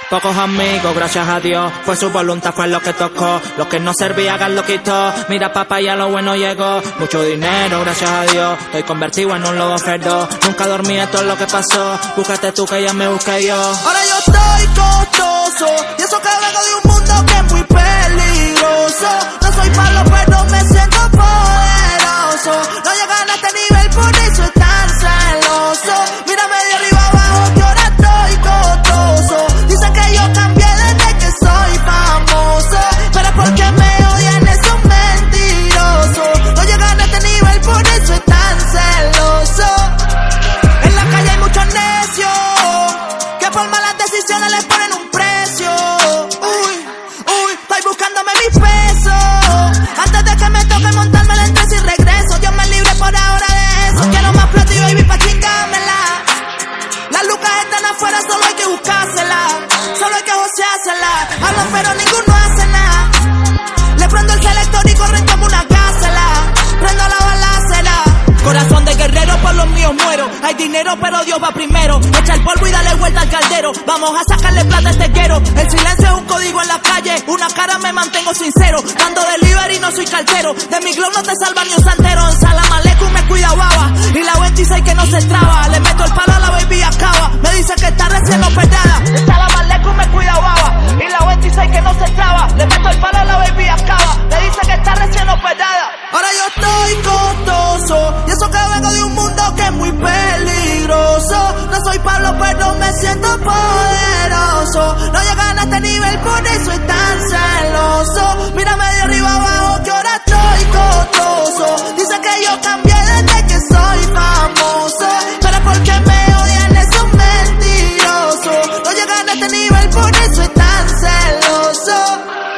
Pocos amigos, gracias a Dios, fue su voluntad, fue lo que tocó. Lo que no servía, Gas lo quitó. Mira papá, ya lo bueno llegó. Mucho dinero, gracias a Dios, estoy convertido en un lobo feroz. Nunca dormí, esto es lo que pasó. Búscate tú que ya me busqué yo. Ahora yo estoy costoso, y eso que vengo de un mundo que es muy peligroso. No soy Pablo, pero me siento poderoso. No llegan a este nivel, por eso es tan celoso. Mírame de arriba abajo, que ahora estoy costoso. Dicen que yo cambié desde que soy famoso, pero porque me odian esos mentirosos. No llegan a este nivel, por eso es tan celoso. En la calle hay muchos necios que por malas decisiones les ponen un precio. Estoy buscándome mis pesos antes de que me toque montarme la entrada y regreso. Dios me libre por ahora de eso. Quiero más plata y baby pa' chingármela. Las lucas están afuera, solo hay que buscárselas. Solo hay que joseárselas. Hablan pero ninguno hace nada. Le prendo el selector y corren como una gacela. Prendo la balacera. Corazón de guerrero, por los míos muero. Hay dinero pero Dios va primero. Echa el polvo y dale vuelta al caldero. Vamos a sacarle plata a este quiero. El silencio es un código en la calle. Una cara me mantengo sincero. Dando delivery no soy cartero. De mi glow no te salva ni un santero. En Salam Aleikum me cuida baba. Y la 26 que no se traba. Le meto el palo a la baby acaba. Me dice que está recién operada. En Salam Aleikum me cuida baba. Y la 26 que no se traba. Le meto el palo a la baby acaba. Me dice que está recién operada. Ahora yo estoy costoso, y eso que vengo de un mundo que es muy peligroso. No soy Pablo, pero me siento poderoso. No llegan a este nivel, por eso es tan celoso. Mírame de arriba abajo, que ahora estoy costoso. Dicen que yo cambié desde que soy famoso, pero porque me odian esos mentirosos. No llegan a este nivel, por eso es tan celoso.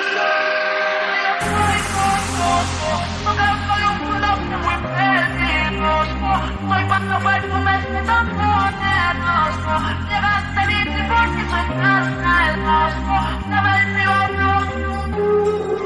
Soy cuando vuelvo me siento poderoso. Llegaste a mí porque soy tan celoso. No me